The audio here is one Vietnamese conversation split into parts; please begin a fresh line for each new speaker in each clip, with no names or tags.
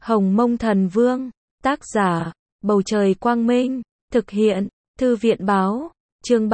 Hồng Mông Thần Vương, tác giả, Bầu Trời Quang Minh, thực hiện, Thư viện Báo, chương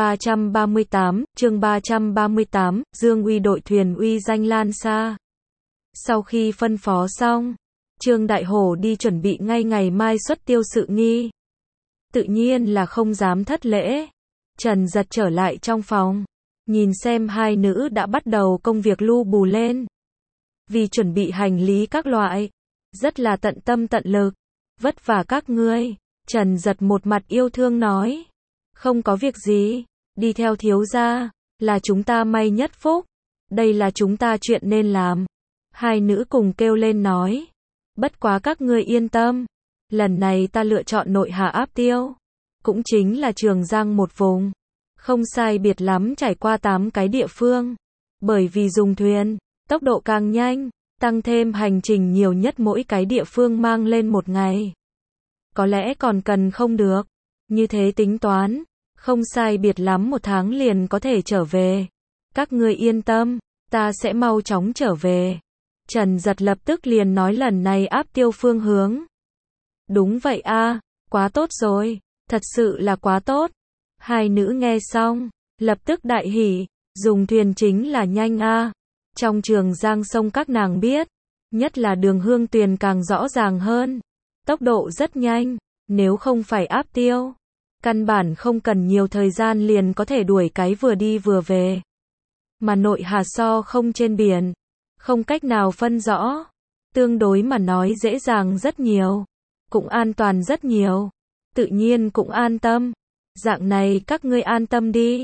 338, Dương Uy đội thuyền uy danh lan xa. Sau khi phân phó xong, Trương Đại Hổ đi chuẩn bị ngay ngày mai xuất tiêu sự nghi. Tự nhiên là không dám thất lễ. Trần Giật trở lại trong phòng, nhìn xem hai nữ đã bắt đầu công việc lu bù lên. Vì chuẩn bị hành lý các loại, rất là tận tâm tận lực, vất vả các ngươi. Trần Giật một mặt yêu thương nói, không có việc gì, đi theo thiếu gia, là chúng ta may nhất phúc, đây là chúng ta chuyện nên làm. Hai nữ cùng kêu lên nói, bất quá các ngươi yên tâm, lần này ta lựa chọn nội hà áp tiêu, cũng chính là Trường Giang một vùng, không sai biệt lắm trải qua 8 cái địa phương, bởi vì dùng thuyền, tốc độ càng nhanh, tăng thêm hành trình nhiều nhất mỗi cái địa phương mang lên một ngày. Có lẽ còn cần không được, như thế tính toán, không sai biệt lắm 1 tháng liền có thể trở về. Các ngươi yên tâm, ta sẽ mau chóng trở về. Trần Giật lập tức liền nói lần này áp tiêu phương hướng. Đúng vậy a, quá tốt rồi, thật sự là quá tốt. Hai nữ nghe xong, lập tức đại hỉ, dùng thuyền chính là nhanh a. Trong Trường Giang sông các nàng biết, nhất là đường Hương Tuyền càng rõ ràng hơn. Tốc độ rất nhanh, nếu không phải áp tiêu, căn bản không cần nhiều thời gian liền có thể đuổi cái vừa đi vừa về. Mà nội hà so không trên biển, không cách nào phân rõ, tương đối mà nói dễ dàng rất nhiều, cũng an toàn rất nhiều, tự nhiên cũng an tâm. Dạng này các ngươi an tâm đi,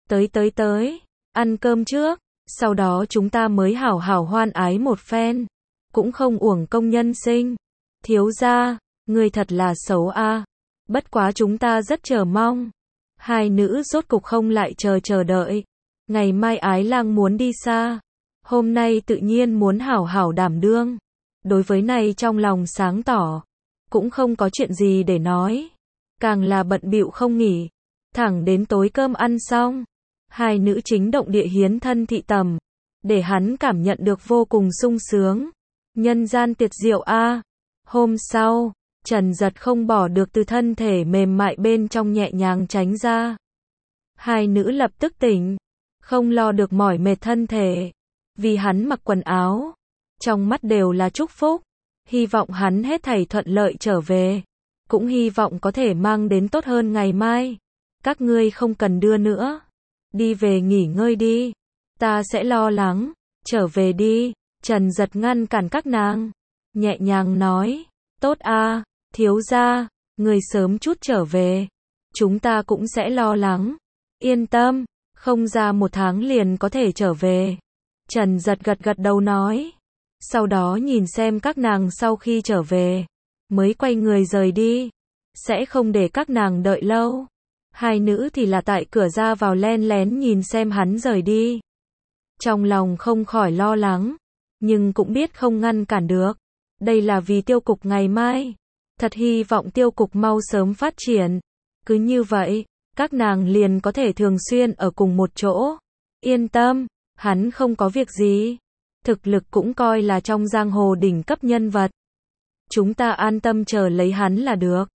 tới, ăn cơm trước, sau đó chúng ta mới hảo hảo hoan ái một phen, cũng không uổng công nhân sinh. Thiếu gia, ngươi thật là xấu a. Bất quá chúng ta rất chờ mong. Hai nữ rốt cục không lại chờ đợi. Ngày mai Ái Lang muốn đi xa, hôm nay tự nhiên muốn hảo hảo đảm đương. Đối với này trong lòng sáng tỏ, cũng không có chuyện gì để nói, càng là bận bịu không nghỉ, thẳng đến tối cơm ăn xong, hai nữ chính động địa hiến thân thị tầm, để hắn cảm nhận được vô cùng sung sướng. Nhân gian tuyệt diệu a. Hôm sau, Trần Giật không bỏ được từ thân thể mềm mại bên trong nhẹ nhàng tránh ra. Hai nữ lập tức tỉnh, không lo được mỏi mệt thân thể, vì hắn mặc quần áo, trong mắt đều là chúc phúc, hy vọng hắn hết thảy thuận lợi trở về, cũng hy vọng có thể mang đến tốt hơn ngày mai. Các ngươi không cần đưa nữa, đi về nghỉ ngơi đi, ta sẽ lo lắng, trở về đi. Trần Giật ngăn cản các nàng, nhẹ nhàng nói, tốt a, thiếu gia, người sớm chút trở về, chúng ta cũng sẽ lo lắng, yên tâm, không ra 1 tháng liền có thể trở về. Trần Giật gật đầu nói, sau đó nhìn xem các nàng sau khi trở về, mới quay người rời đi, sẽ không để các nàng đợi lâu. Hai nữ thì là tại cửa ra vào len lén nhìn xem hắn rời đi. Trong lòng không khỏi lo lắng, nhưng cũng biết không ngăn cản được. Đây là vì tiêu cục ngày mai. Thật hy vọng tiêu cục mau sớm phát triển. Cứ như vậy, các nàng liền có thể thường xuyên ở cùng một chỗ. Yên tâm, hắn không có việc gì. Thực lực cũng coi là trong giang hồ đỉnh cấp nhân vật. Chúng ta an tâm chờ lấy hắn là được.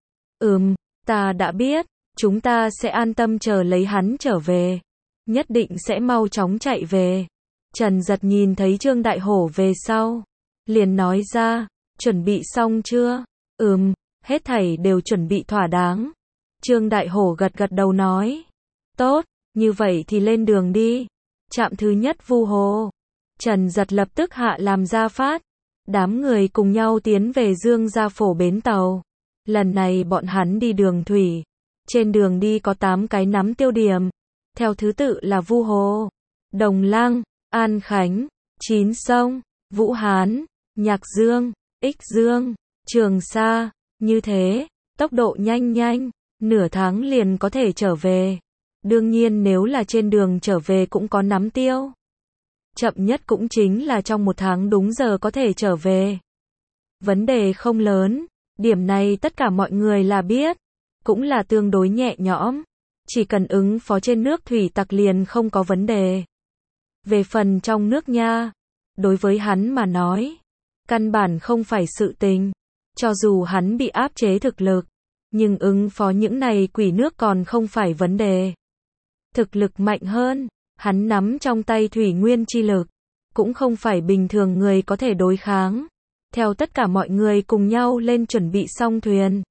Ta đã biết, chúng ta sẽ an tâm chờ lấy hắn trở về. Nhất định sẽ mau chóng chạy về. Trần Giật nhìn thấy Trương Đại Hổ về sau, liền nói ra, chuẩn bị xong chưa? Hết thảy đều chuẩn bị thỏa đáng. Trương Đại Hổ gật đầu nói, tốt, như vậy thì lên đường đi. Trạm thứ nhất Vu Hồ. Trần Giật lập tức hạ làm ra phát. Đám người cùng nhau tiến về Dương Gia Phổ bến tàu. Lần này bọn hắn đi đường thủy. Trên đường đi có 8 cái nắm tiêu điểm. Theo thứ tự là Vu Hồ, Đồng Lăng, An Khánh, Chín Sông, Vũ Hán, Nhạc Dương, Ích Dương, Trường Sa. Như thế, tốc độ nhanh, nửa tháng liền có thể trở về. Đương nhiên nếu là trên đường trở về cũng có nắm tiêu. Chậm nhất cũng chính là trong 1 tháng đúng giờ có thể trở về. Vấn đề không lớn, điểm này tất cả mọi người là biết, cũng là tương đối nhẹ nhõm. Chỉ cần ứng phó trên nước thủy tặc liền không có vấn đề. Về phần trong nước nha, đối với hắn mà nói, căn bản không phải sự tình. Cho dù hắn bị áp chế thực lực, nhưng ứng phó những này quỷ nước còn không phải vấn đề. Thực lực mạnh hơn, hắn nắm trong tay thủy nguyên chi lực, cũng không phải bình thường người có thể đối kháng. Theo tất cả mọi người cùng nhau lên chuẩn bị xong thuyền.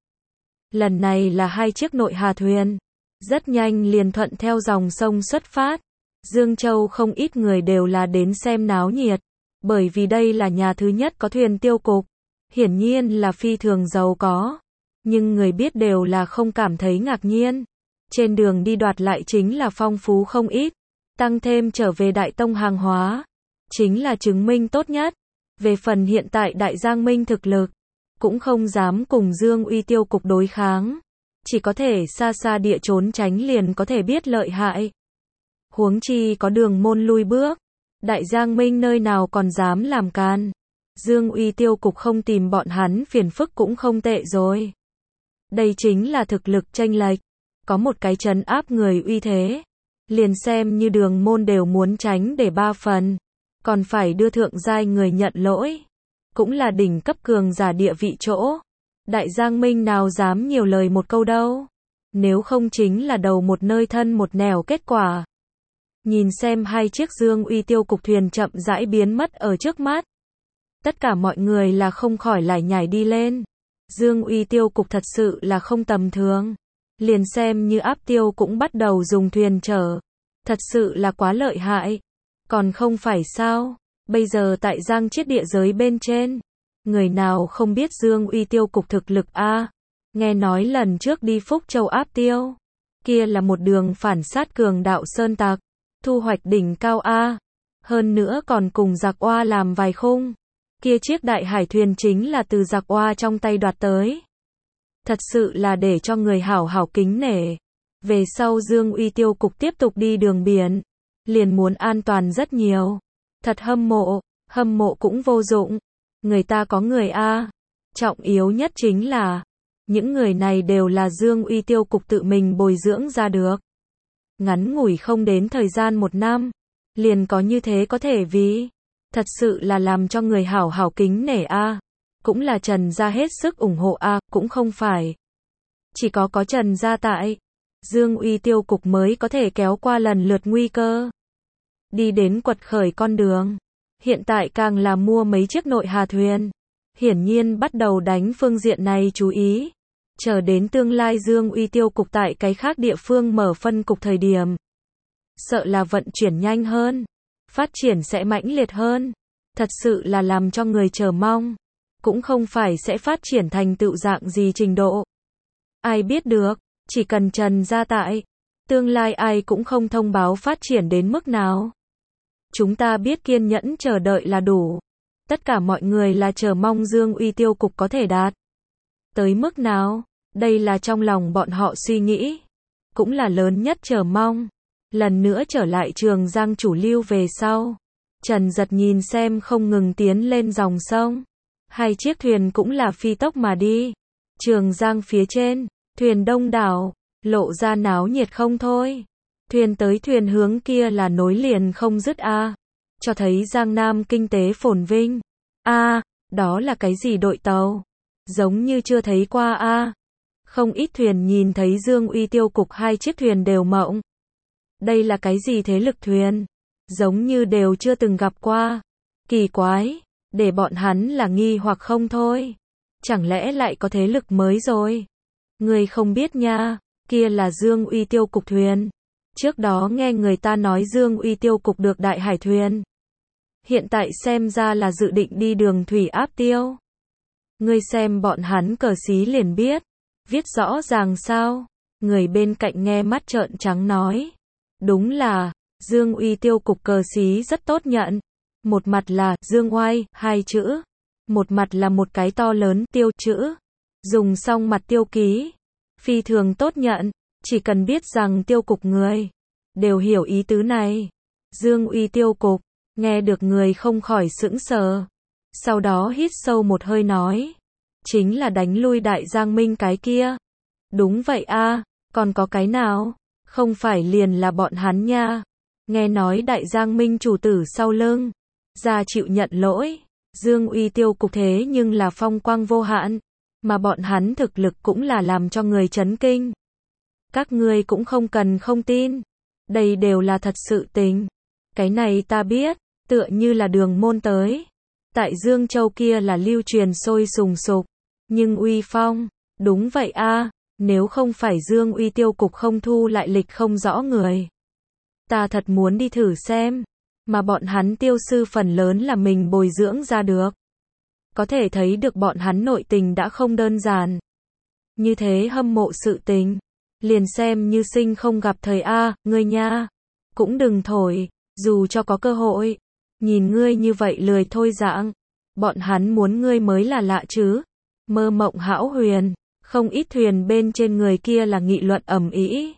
Lần này là 2 chiếc nội hà thuyền, rất nhanh liền thuận theo dòng sông xuất phát. Dương Châu không ít người đều là đến xem náo nhiệt, bởi vì đây là nhà thứ nhất có thuyền tiêu cục, hiển nhiên là phi thường giàu có, nhưng người biết đều là không cảm thấy ngạc nhiên. Trên đường đi đoạt lại chính là phong phú không ít, tăng thêm trở về Đại Tông hàng hóa, chính là chứng minh tốt nhất. Về phần hiện tại Đại Giang Minh thực lực, cũng không dám cùng Dương Uy tiêu cục đối kháng, chỉ có thể xa xa địa trốn tránh liền có thể biết lợi hại. Huống chi có Đường Môn lui bước, Đại Giang Minh nơi nào còn dám làm can. Dương Uy tiêu cục không tìm bọn hắn phiền phức cũng không tệ rồi. Đây chính là thực lực chênh lệch, có một cái trấn áp người uy thế, liền xem như Đường Môn đều muốn tránh để 3 phần, còn phải đưa thượng giai người nhận lỗi, cũng là đỉnh cấp cường giả địa vị chỗ. Đại Giang Minh nào dám nhiều lời một câu đâu, nếu không chính là đầu một nơi thân một nẻo kết quả. Nhìn xem 2 chiếc Dương Uy tiêu cục thuyền chậm rãi biến mất ở trước mắt, tất cả mọi người là không khỏi lải nhải đi lên. Dương Uy tiêu cục thật sự là không tầm thường, liền xem như Áp Tiêu cũng bắt đầu dùng thuyền chở, thật sự là quá lợi hại. Còn không phải sao, bây giờ tại Giang Chiết địa giới bên trên, người nào không biết Dương Uy tiêu cục thực lực a? Nghe nói lần trước đi Phúc Châu Áp Tiêu, kia là một đường phản sát cường đạo sơn tặc, thu hoạch đỉnh cao a, hơn nữa còn cùng giặc oa làm vài khung. Kia chiếc đại hải thuyền chính là từ giặc oa trong tay đoạt tới. Thật sự là để cho người hảo hảo kính nể. Về sau Dương Uy tiêu cục tiếp tục đi đường biển, liền muốn an toàn rất nhiều. Thật hâm mộ cũng vô dụng. Người ta có người a. Trọng yếu nhất chính là, những người này đều là Dương Uy tiêu cục tự mình bồi dưỡng ra được. Ngắn ngủi không đến thời gian 1 năm, liền có như thế có thể vì. Thật sự là làm cho người hảo hảo kính nể a. Cũng là Trần gia hết sức ủng hộ a, cũng không phải. Chỉ có Trần gia tại, Dương Uy tiêu cục mới có thể kéo qua lần lượt nguy cơ. Đi đến quật khởi con đường. Hiện tại càng là mua mấy chiếc nội hà thuyền. Hiển nhiên bắt đầu đánh phương diện này chú ý. Chờ đến tương lai Dương Uy tiêu cục tại cái khác địa phương mở phân cục thời điểm. Sợ là vận chuyển nhanh hơn. Phát triển sẽ mãnh liệt hơn. Thật sự là làm cho người chờ mong. Cũng không phải sẽ phát triển thành tựu dạng gì trình độ. Ai biết được, chỉ cần Trần gia tại, tương lai ai cũng không thông báo phát triển đến mức nào. Chúng ta biết kiên nhẫn chờ đợi là đủ. Tất cả mọi người là chờ mong Dương Uy tiêu cục có thể đạt tới mức nào, đây là trong lòng bọn họ suy nghĩ. Cũng là lớn nhất chờ mong. Lần nữa trở lại Trường Giang chủ lưu về sau. Trần Giật nhìn xem không ngừng tiến lên dòng sông. 2 chiếc thuyền cũng là phi tốc mà đi. Trường Giang phía trên, thuyền đông đảo, lộ ra náo nhiệt không thôi. Thuyền tới thuyền hướng kia là nối liền không dứt a, cho thấy Giang Nam kinh tế phồn vinh. A, đó là cái gì đội tàu? Giống như chưa thấy qua a. Không ít thuyền nhìn thấy Dương Uy tiêu cục 2 chiếc thuyền đều mộng. Đây là cái gì thế lực thuyền? Giống như đều chưa từng gặp qua. Kỳ quái, để bọn hắn là nghi hoặc không thôi. Chẳng lẽ lại có thế lực mới rồi? Người không biết nha, kia là Dương Uy tiêu cục thuyền. Trước đó nghe người ta nói Dương Uy tiêu cục được đại hải thuyền. Hiện tại xem ra là dự định đi đường thủy Áp Tiêu. Ngươi xem bọn hắn cờ xí liền biết. Viết rõ ràng sao? Người bên cạnh nghe mắt trợn trắng nói. Đúng là, Dương Uy tiêu cục cờ xí rất tốt nhận. Một mặt là Dương Oai, 2 chữ. Một mặt là một cái to lớn tiêu chữ. Dùng xong mặt tiêu ký. Phi thường tốt nhận. Chỉ cần biết rằng tiêu cục người đều hiểu ý tứ này. Dương Uy tiêu cục, nghe được người không khỏi sững sờ. Sau đó hít sâu một hơi nói. Chính là đánh lui Đại Giang Minh cái kia. Đúng vậy a, còn có cái nào? Không phải liền là bọn hắn nha. Nghe nói Đại Giang Minh chủ tử sau lưng ra chịu nhận lỗi. Dương Uy tiêu cục thế nhưng là phong quang vô hạn. mà bọn hắn thực lực cũng là làm cho người chấn kinh. Các ngươi cũng không cần không tin, đây đều là thật sự tình. Cái này ta biết, tựa như là Đường Môn tới. Tại Dương Châu kia là lưu truyền sôi sùng sục, nhưng uy phong, đúng vậy a, nếu không phải Dương Uy tiêu cục không thu lại lịch không rõ người. Ta thật muốn đi thử xem, mà bọn hắn tiêu sư phần lớn là mình bồi dưỡng ra được. Có thể thấy được bọn hắn nội tình đã không đơn giản. Như thế hâm mộ sự tình, liền xem như sinh không gặp thời a, ngươi nha. Cũng đừng thổi, dù cho có cơ hội. Nhìn ngươi như vậy lười thôi dạng, bọn hắn muốn ngươi mới là lạ chứ. Mơ mộng hão huyền, không ít thuyền bên trên người kia là nghị luận ầm ĩ.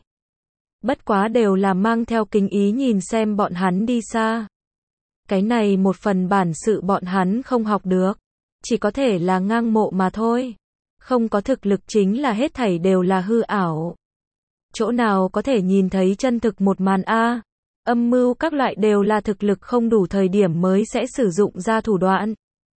Bất quá đều là mang theo kính ý nhìn xem bọn hắn đi xa. Cái này một phần bản sự bọn hắn không học được, chỉ có thể là ngang mộ mà thôi. Không có thực lực chính là hết thảy đều là hư ảo. Chỗ nào có thể nhìn thấy chân thực một màn a? Âm mưu các loại đều là thực lực không đủ thời điểm mới sẽ sử dụng ra thủ đoạn.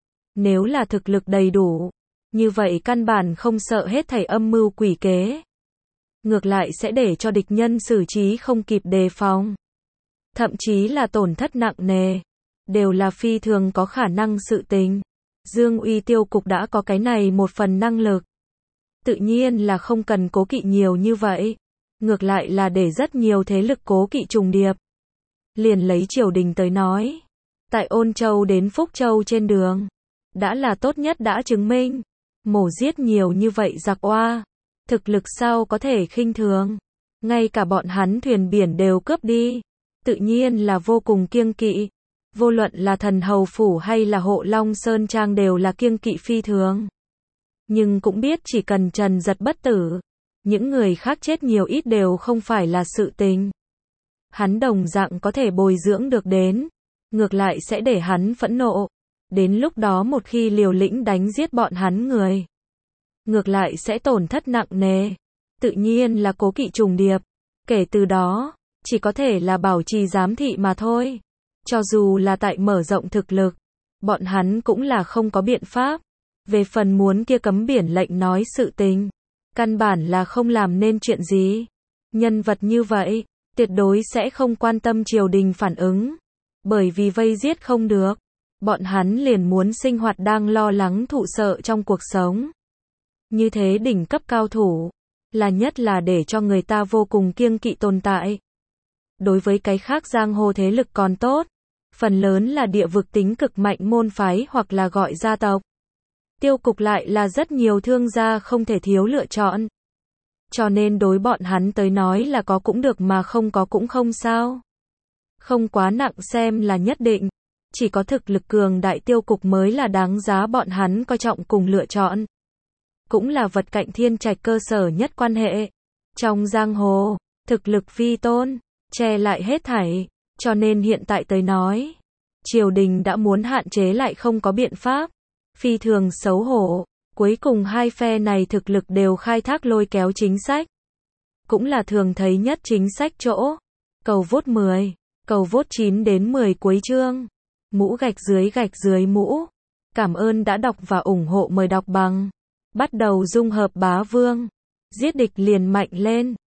Nếu là thực lực đầy đủ, như vậy căn bản không sợ hết thảy âm mưu quỷ kế. Ngược lại sẽ để cho địch nhân xử trí không kịp đề phòng. Thậm chí là tổn thất nặng nề. Đều là phi thường có khả năng sự tình. Dương Uy tiêu cục đã có cái này một phần năng lực. Tự nhiên là không cần cố kỵ nhiều như vậy. Ngược lại là để rất nhiều thế lực cố kỵ trùng điệp. Liền lấy triều đình tới nói. Tại Ôn Châu đến Phúc Châu trên đường. Đã là tốt nhất đã chứng minh. Mổ giết nhiều như vậy giặc oa. Thực lực sao có thể khinh thường. Ngay cả bọn hắn thuyền biển đều cướp đi. Tự nhiên là vô cùng kiêng kỵ. Vô luận là Thần Hầu Phủ hay là Hộ Long Sơn Trang đều là kiêng kỵ phi thường. Nhưng cũng biết chỉ cần Trần Giật bất tử, những người khác chết nhiều ít đều không phải là sự tình. Hắn đồng dạng có thể bồi dưỡng được đến, ngược lại sẽ để hắn phẫn nộ. Đến lúc đó một khi liều lĩnh đánh giết bọn hắn người, ngược lại sẽ tổn thất nặng nề. Tự nhiên là cố kỵ trùng điệp. Kể từ đó, chỉ có thể là bảo trì giám thị mà thôi. Cho dù là tại mở rộng thực lực, bọn hắn cũng là không có biện pháp. Về phần muốn kia cấm biển lệnh nói sự tình, căn bản là không làm nên chuyện gì. Nhân vật như vậy, tuyệt đối sẽ không quan tâm triều đình phản ứng. Bởi vì vây giết không được, bọn hắn liền muốn sinh hoạt đang lo lắng thụ sợ trong cuộc sống. Như thế đỉnh cấp cao thủ, là nhất là để cho người ta vô cùng kiêng kỵ tồn tại. Đối với cái khác giang hồ thế lực còn tốt, phần lớn là địa vực tính cực mạnh môn phái hoặc là gọi gia tộc. Tiêu cục lại là rất nhiều thương gia không thể thiếu lựa chọn. Cho nên đối bọn hắn tới nói là có cũng được mà không có cũng không sao. Không quá nặng xem là nhất định. Chỉ có thực lực cường đại tiêu cục mới là đáng giá bọn hắn coi trọng cùng lựa chọn. Cũng là vật cạnh thiên trạch cơ sở nhất quan hệ. Trong giang hồ, thực lực vi tôn, che lại hết thảy. Cho nên hiện tại tới nói, triều đình đã muốn hạn chế lại không có biện pháp. Phi thường xấu hổ. Cuối cùng hai phe này thực lực đều khai thác lôi kéo chính sách. Cũng là thường thấy nhất chính sách chỗ. Cầu vote 10, cầu vote 9 đến 10 cuối chương. Mũ gạch dưới mũ. Cảm ơn đã đọc và ủng hộ, mời đọc bằng. Bắt đầu dung hợp bá vương. Giết địch liền mạnh lên.